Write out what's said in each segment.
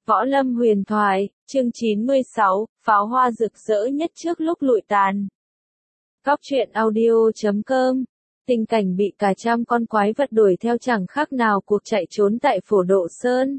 Võ Lâm huyền thoại, chương 96, pháo hoa rực rỡ nhất trước lúc lụi tàn. Góc truyện audio.com. Tình cảnh bị cả trăm con quái vật đuổi theo chẳng khác nào cuộc chạy trốn tại Phổ Độ Sơn.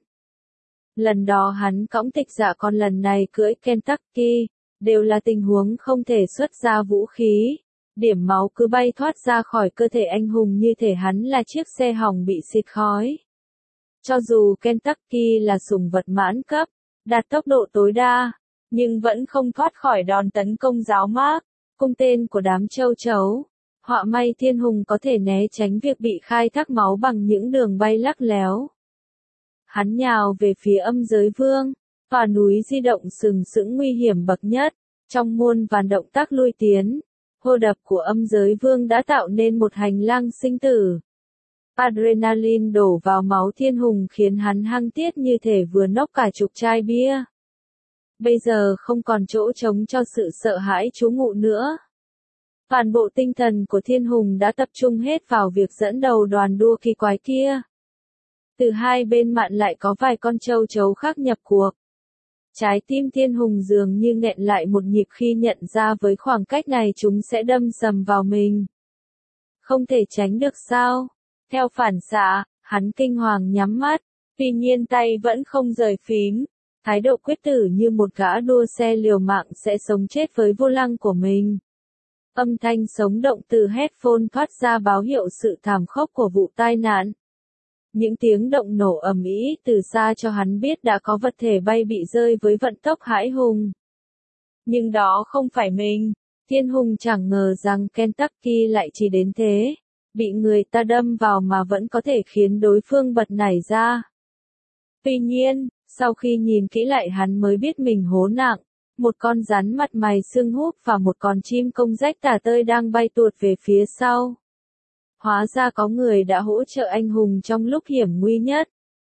Lần đó hắn cõng Tịch Dạ, còn lần này cưỡi Kentucky, đều là tình huống không thể xuất ra vũ khí. Điểm máu cứ bay thoát ra khỏi cơ thể anh hùng như thể hắn là chiếc xe hỏng bị xịt khói. Cho dù Kentucky là sủng vật mãn cấp, đạt tốc độ tối đa, nhưng vẫn không thoát khỏi đòn tấn công giáo mác, cung tên của đám châu chấu. Họa may Thiên Hùng có thể né tránh việc bị khai thác máu bằng những đường bay lắc léo. Hắn nhào về phía Âm Giới Vương, tòa núi di động sừng sững nguy hiểm bậc nhất, trong muôn vàn động tác lui tiến. Hô đập của Âm Giới Vương đã tạo nên một hành lang sinh tử. Adrenaline đổ vào máu Thiên Hùng khiến hắn hăng tiết như thể vừa nốc cả chục chai bia. Bây giờ không còn chỗ trống cho sự sợ hãi trú ngụ nữa. Toàn bộ tinh thần của Thiên Hùng đã tập trung hết vào việc dẫn đầu đoàn đua kỳ quái kia. Từ hai bên mạn lại có vài con châu chấu khác nhập cuộc. Trái tim Thiên Hùng dường như nghẹn lại một nhịp khi nhận ra với khoảng cách này chúng sẽ đâm sầm vào mình. Không thể tránh được sao? Theo phản xạ, hắn kinh hoàng nhắm mắt, tuy nhiên tay vẫn không rời phím, thái độ quyết tử như một gã đua xe liều mạng sẽ sống chết với vô lăng của mình. Âm thanh sống động từ headphone thoát ra báo hiệu sự thảm khốc của vụ tai nạn. Những tiếng động nổ ầm ĩ từ xa cho hắn biết đã có vật thể bay bị rơi với vận tốc hãi hùng. Nhưng đó không phải mình, Thiên Hùng chẳng ngờ rằng Kentucky lại chỉ đến thế. Bị người ta đâm vào mà vẫn có thể khiến đối phương bật nảy ra. Tuy nhiên, sau khi nhìn kỹ lại hắn mới biết mình hố nặng, một con rắn mặt mày sưng húp và một con chim công rách tả tơi đang bay tuột về phía sau. Hóa ra có người đã hỗ trợ anh hùng trong lúc hiểm nguy nhất.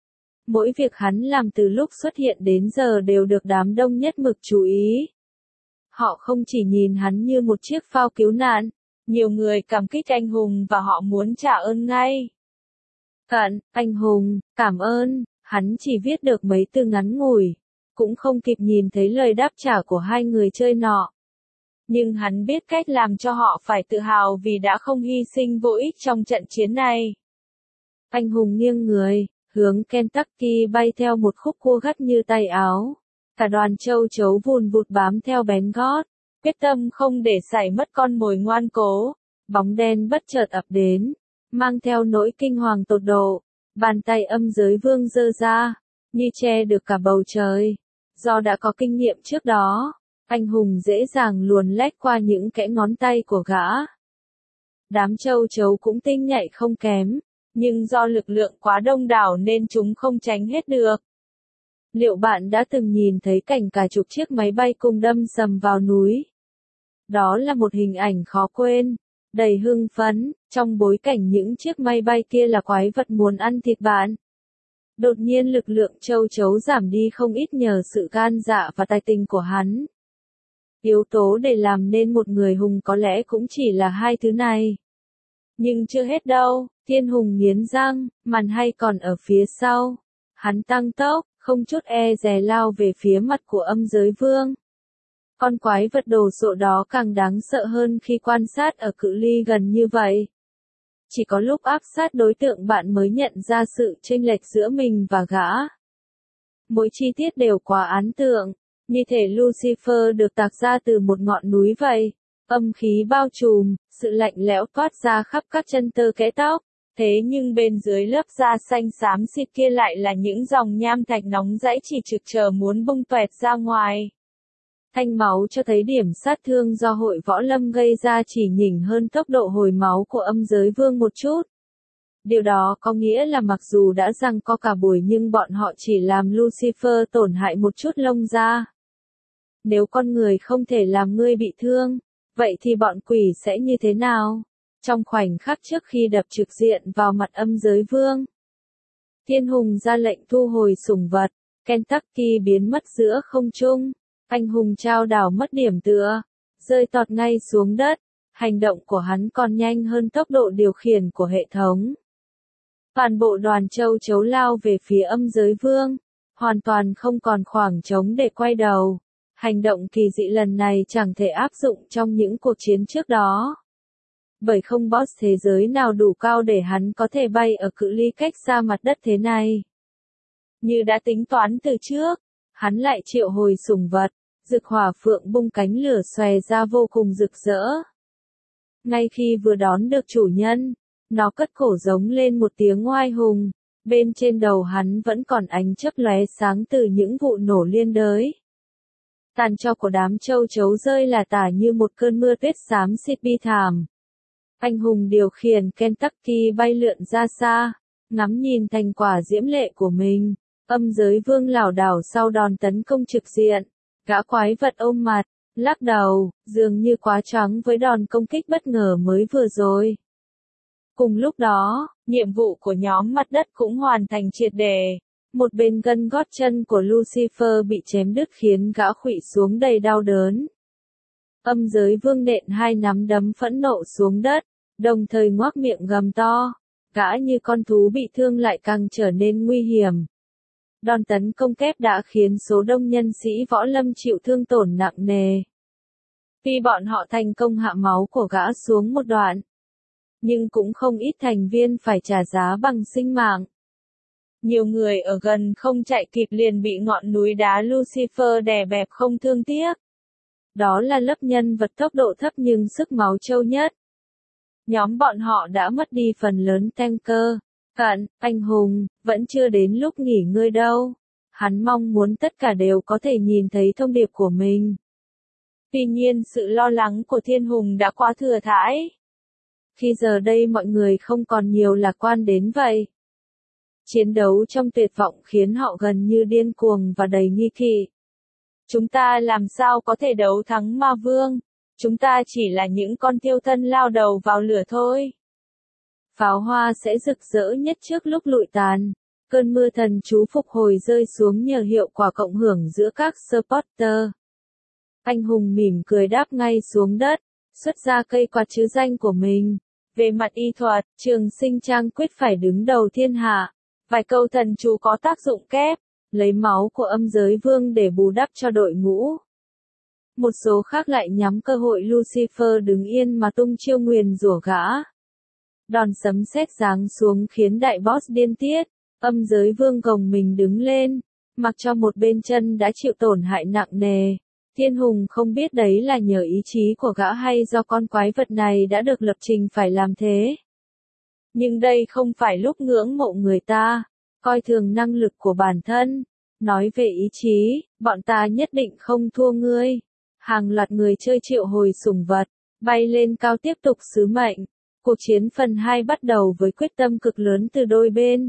Mỗi việc hắn làm từ lúc xuất hiện đến giờ đều được đám đông nhất mực chú ý. Họ không chỉ nhìn hắn như một chiếc phao cứu nạn. Nhiều người cảm kích anh hùng và họ muốn trả ơn ngay. Anh hùng, cảm ơn, hắn chỉ viết được mấy từ ngắn ngủi, cũng không kịp nhìn thấy lời đáp trả của hai người chơi nọ. Nhưng hắn biết cách làm cho họ phải tự hào vì đã không hy sinh vô ích trong trận chiến này. Anh hùng nghiêng người, hướng Kentucky bay theo một khúc cua gắt như tay áo. Cả đoàn châu chấu vùn vụt bám theo bén gót. Quyết tâm không để xảy mất con mồi ngoan cố, bóng đen bất chợt ập đến, mang theo nỗi kinh hoàng tột độ, bàn tay Âm Giới Vương giơ ra, như che được cả bầu trời. Do đã có kinh nghiệm trước đó, anh hùng dễ dàng luồn lách qua những kẽ ngón tay của gã. Đám châu chấu cũng tinh nhạy không kém, nhưng do lực lượng quá đông đảo nên chúng không tránh hết được. Liệu bạn đã từng nhìn thấy cảnh cả chục chiếc máy bay cùng đâm sầm vào núi? Đó là một hình ảnh khó quên, đầy hưng phấn, trong bối cảnh những chiếc máy bay kia là quái vật muốn ăn thịt bạn. Đột nhiên lực lượng châu chấu giảm đi không ít nhờ sự gan dạ và tài tình của hắn. Yếu tố để làm nên một người hùng có lẽ cũng chỉ là hai thứ này. Nhưng chưa hết đâu, Thiên Hùng nghiến răng, màn hay còn ở phía sau. Hắn tăng tốc, không chút e dè lao về phía mặt của Âm Giới Vương. Con quái vật đồ sộ đó càng đáng sợ hơn khi quan sát ở cự ly gần như vậy. Chỉ có lúc áp sát đối tượng bạn mới nhận ra sự chênh lệch giữa mình và gã. Mỗi chi tiết đều quá ấn tượng, như thể Lucifer được tạc ra từ một ngọn núi vậy. Âm khí bao trùm, sự lạnh lẽo toát ra khắp các chân tơ kẽ tóc. Thế nhưng bên dưới lớp da xanh xám xịt kia lại là những dòng nham thạch nóng rãy chỉ trực chờ muốn bung toẹt ra ngoài. Thanh máu cho thấy điểm sát thương do hội võ lâm gây ra chỉ nhỉnh hơn tốc độ hồi máu của Âm Giới Vương một chút. Điều đó có nghĩa là mặc dù đã giằng co cả buổi nhưng bọn họ chỉ làm Lucifer tổn hại một chút lông da. Nếu con người không thể làm ngươi bị thương, vậy thì bọn quỷ sẽ như thế nào? Trong khoảnh khắc trước khi đập trực diện vào mặt Âm Giới Vương, Thiên Hùng ra lệnh thu hồi sủng vật, Kentucky biến mất giữa không trung. Anh hùng trao đảo mất điểm tựa, rơi tọt ngay xuống đất, hành động của hắn còn nhanh hơn tốc độ điều khiển của hệ thống. Toàn bộ đoàn châu chấu lao về phía Âm Giới Vương, hoàn toàn không còn khoảng trống để quay đầu. Hành động kỳ dị lần này chẳng thể áp dụng trong những cuộc chiến trước đó. Bởi không boss thế giới nào đủ cao để hắn có thể bay ở cự ly cách xa mặt đất thế này. Như đã tính toán từ trước, hắn lại triệu hồi sủng vật, Dực Hỏa Phượng bung cánh lửa xòe ra vô cùng rực rỡ. Ngay khi vừa đón được chủ nhân, nó cất cổ giống lên một tiếng oai hùng, bên trên đầu hắn vẫn còn ánh chớp lóe sáng từ những vụ nổ liên đới. Tàn tro của đám châu chấu rơi là tả như một cơn mưa tuyết xám xịt bi thảm. Anh hùng điều khiển Kentucky bay lượn ra xa, ngắm nhìn thành quả diễm lệ của mình. Âm giới vương lảo đảo sau đòn tấn công trực diện. Gã quái vật ôm mặt, lắc đầu, dường như quá choáng với đòn công kích bất ngờ mới vừa rồi. Cùng lúc đó, nhiệm vụ của nhóm mặt đất cũng hoàn thành triệt để. Một bên gân gót chân của Lucifer bị chém đứt khiến gã khuỵu xuống đầy đau đớn. Âm giới vương nện hai nắm đấm phẫn nộ xuống đất, đồng thời ngoác miệng gầm to. Gã như con thú bị thương lại càng trở nên nguy hiểm. Đòn tấn công kép đã khiến số đông nhân sĩ võ lâm chịu thương tổn nặng nề. Tuy bọn họ thành công hạ máu của gã xuống một đoạn, nhưng cũng không ít thành viên phải trả giá bằng sinh mạng. Nhiều người ở gần không chạy kịp liền bị ngọn núi đá Lucifer đè bẹp không thương tiếc. Đó là lớp nhân vật tốc độ thấp nhưng sức máu trâu nhất. Nhóm bọn họ đã mất đi phần lớn tanker. Cận, anh hùng, vẫn chưa đến lúc nghỉ ngơi đâu. Hắn mong muốn tất cả đều có thể nhìn thấy thông điệp của mình. Tuy nhiên sự lo lắng của thiên hùng đã quá thừa thãi. Khi giờ đây mọi người không còn nhiều lạc quan đến vậy. Chiến đấu trong tuyệt vọng khiến họ gần như điên cuồng và đầy nghi kỵ. Chúng ta làm sao có thể đấu thắng ma vương? Chúng ta chỉ là những con thiêu thân lao đầu vào lửa thôi. Pháo hoa sẽ rực rỡ nhất trước lúc lụi tàn. Cơn mưa thần chú phục hồi rơi xuống nhờ hiệu quả cộng hưởng giữa các supporter. Anh hùng mỉm cười đáp ngay xuống đất, xuất ra cây quạt chữ danh của mình. Về mặt y thuật, Trường Sinh Trang quyết phải đứng đầu thiên hạ. Vài câu thần chú có tác dụng kép, lấy máu của âm giới vương để bù đắp cho đội ngũ. Một số khác lại nhắm cơ hội Lucifer đứng yên mà tung chiêu nguyền rủa gã. Đòn sấm sét giáng xuống khiến đại boss điên tiết, âm giới vương gồng mình đứng lên, mặc cho một bên chân đã chịu tổn hại nặng nề. Thiên hùng không biết đấy là nhờ ý chí của gã hay do con quái vật này đã được lập trình phải làm thế. Nhưng đây không phải lúc ngưỡng mộ người ta, coi thường năng lực của bản thân. Nói về ý chí, bọn ta nhất định không thua ngươi. Hàng loạt người chơi triệu hồi sủng vật, bay lên cao tiếp tục sứ mệnh. Cuộc chiến phần 2 bắt đầu với quyết tâm cực lớn từ đôi bên.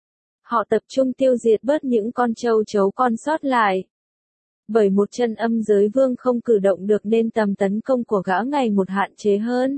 Họ tập trung tiêu diệt bớt những con trâu chấu còn sót lại. Bởi một chân âm giới vương không cử động được nên tầm tấn công của gã ngày một hạn chế hơn.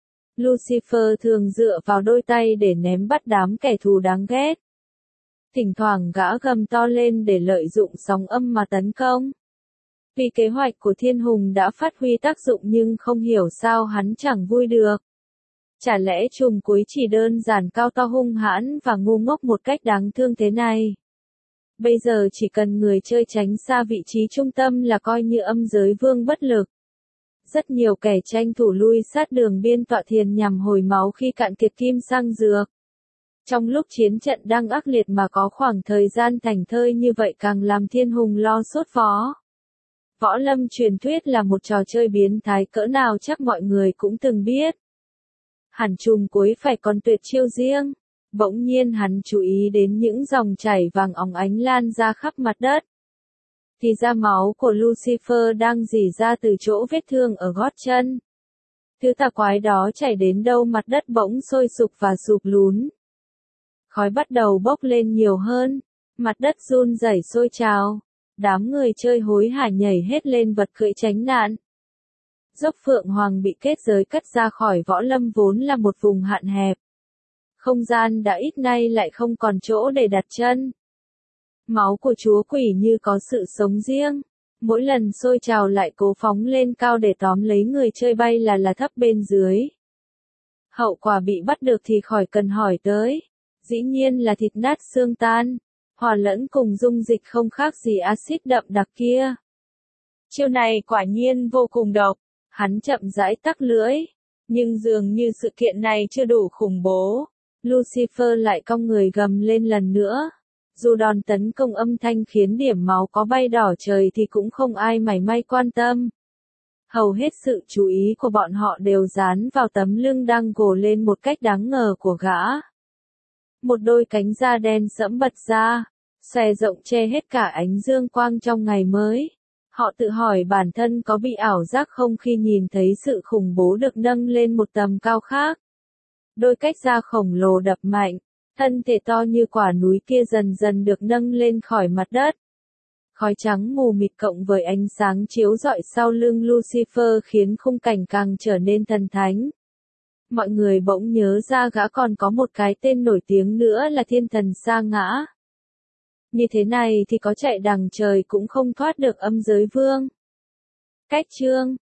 Lucifer thường dựa vào đôi tay để ném bắt đám kẻ thù đáng ghét. Thỉnh thoảng gã gầm to lên để lợi dụng sóng âm mà tấn công. Vì kế hoạch của thiên hùng đã phát huy tác dụng nhưng không hiểu sao hắn chẳng vui được. Chả lẽ trùm cuối chỉ đơn giản cao to hung hãn và ngu ngốc một cách đáng thương thế này. Bây giờ chỉ cần người chơi tránh xa vị trí trung tâm là coi như âm giới vương bất lực. Rất nhiều kẻ tranh thủ lui sát đường biên tọa thiền nhằm hồi máu khi cạn kiệt kim sang dược. Trong lúc chiến trận đang ác liệt mà có khoảng thời gian thảnh thơi như vậy càng làm thiên hùng lo sốt vó. Võ lâm truyền thuyết là một trò chơi biến thái cỡ nào chắc mọi người cũng từng biết. Hẳn trùm cuối phải còn tuyệt chiêu riêng. Bỗng nhiên hắn chú ý đến những dòng chảy vàng óng ánh lan ra khắp mặt đất. Thì ra máu của Lucifer đang rỉ ra từ chỗ vết thương ở gót chân. Thứ tà quái đó chảy đến đâu mặt đất bỗng sôi sục và sụp lún. Khói bắt đầu bốc lên nhiều hơn, mặt đất run rẩy sôi trào. Đám người chơi hối hả nhảy hết lên vật cưỡi tránh nạn. Dốc Phượng Hoàng bị kết giới cắt ra khỏi võ lâm vốn là một vùng hạn hẹp. Không gian đã ít nay lại không còn chỗ để đặt chân. Máu của chúa quỷ như có sự sống riêng. Mỗi lần sôi trào lại cố phóng lên cao để tóm lấy người chơi bay là thấp bên dưới. Hậu quả bị bắt được thì khỏi cần hỏi tới. Dĩ nhiên là thịt nát xương tan. hòa lẫn cùng dung dịch không khác gì axit đậm đặc kia. Chiêu này quả nhiên vô cùng độc, hắn chậm rãi tắc lưỡi, nhưng dường như sự kiện này chưa đủ khủng bố. Lucifer lại cong người gầm lên lần nữa. Dù đòn tấn công âm thanh khiến điểm máu có bay đỏ trời thì cũng không ai mảy may quan tâm. Hầu hết sự chú ý của bọn họ đều dán vào tấm lưng đang gồ lên một cách đáng ngờ của gã. Một đôi cánh da đen sẫm bật ra, xòe rộng che hết cả ánh dương quang trong ngày mới. Họ tự hỏi bản thân có bị ảo giác không khi nhìn thấy sự khủng bố được nâng lên một tầm cao khác. Đôi cách da khổng lồ đập mạnh, thân thể to như quả núi kia dần dần được nâng lên khỏi mặt đất. Khói trắng mù mịt cộng với ánh sáng chiếu rọi sau lưng Lucifer khiến khung cảnh càng trở nên thần thánh. Mọi người bỗng nhớ ra gã còn có một cái tên nổi tiếng nữa là thiên thần sa ngã. Như thế này thì có chạy đằng trời cũng không thoát được âm giới vương. Cách chương